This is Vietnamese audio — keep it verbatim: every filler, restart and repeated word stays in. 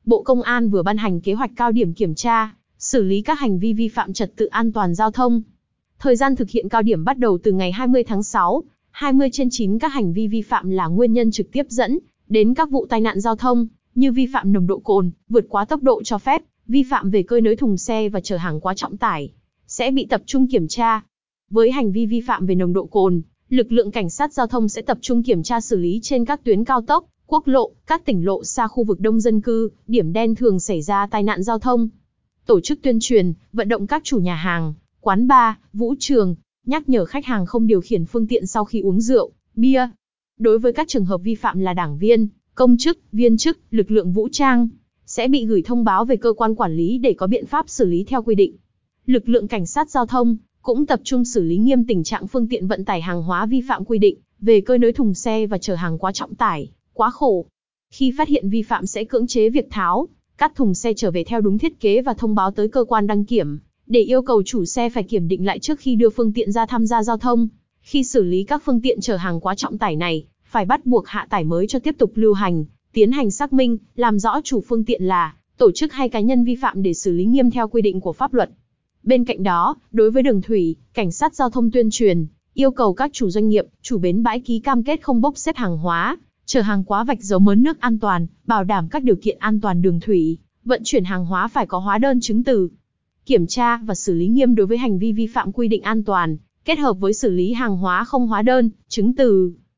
Bộ Công an vừa ban hành kế hoạch cao điểm kiểm tra, xử lý các hành vi vi phạm trật tự an toàn giao thông. Thời gian thực hiện cao điểm bắt đầu từ ngày hai mươi tháng sáu, hai mươi trên chín các hành vi vi phạm là nguyên nhân trực tiếp dẫn đến các vụ tai nạn giao thông, như vi phạm nồng độ cồn, vượt quá tốc độ cho phép, vi phạm về cơi nới thùng xe và chở hàng quá trọng tải, sẽ bị tập trung kiểm tra. Với hành vi vi phạm về nồng độ cồn, lực lượng cảnh sát giao thông sẽ tập trung kiểm tra xử lý trên các tuyến cao tốc, quốc lộ, các tỉnh lộ xa khu vực đông dân cư, điểm đen thường xảy ra tai nạn giao thông. Tổ chức tuyên truyền, vận động các chủ nhà hàng, quán bar, vũ trường, nhắc nhở khách hàng không điều khiển phương tiện sau khi uống rượu, bia. Đối với các trường hợp vi phạm là đảng viên, công chức, viên chức, lực lượng vũ trang, sẽ bị gửi thông báo về cơ quan quản lý để có biện pháp xử lý theo quy định. Lực lượng cảnh sát giao thông cũng tập trung xử lý nghiêm tình trạng phương tiện vận tải hàng hóa vi phạm quy định về cơi nới thùng xe và chở hàng quá trọng tải, quá khổ. Khi phát hiện vi phạm sẽ cưỡng chế việc tháo, cắt thùng xe trở về theo đúng thiết kế và thông báo tới cơ quan đăng kiểm, để yêu cầu chủ xe phải kiểm định lại trước khi đưa phương tiện ra tham gia giao thông. Khi xử lý các phương tiện chở hàng quá trọng tải này, phải bắt buộc hạ tải mới cho tiếp tục lưu hành, tiến hành xác minh, làm rõ chủ phương tiện là tổ chức hay cá nhân vi phạm để xử lý nghiêm theo quy định của pháp luật. Bên cạnh đó, đối với đường thủy, cảnh sát giao thông tuyên truyền, yêu cầu các chủ doanh nghiệp, chủ bến bãi ký cam kết không bốc xếp hàng hóa, chở hàng quá vạch dấu mớn nước an toàn, bảo đảm các điều kiện an toàn đường thủy, vận chuyển hàng hóa phải có hóa đơn chứng từ. Kiểm tra và xử lý nghiêm đối với hành vi vi phạm quy định an toàn, kết hợp với xử lý hàng hóa không hóa đơn, chứng từ.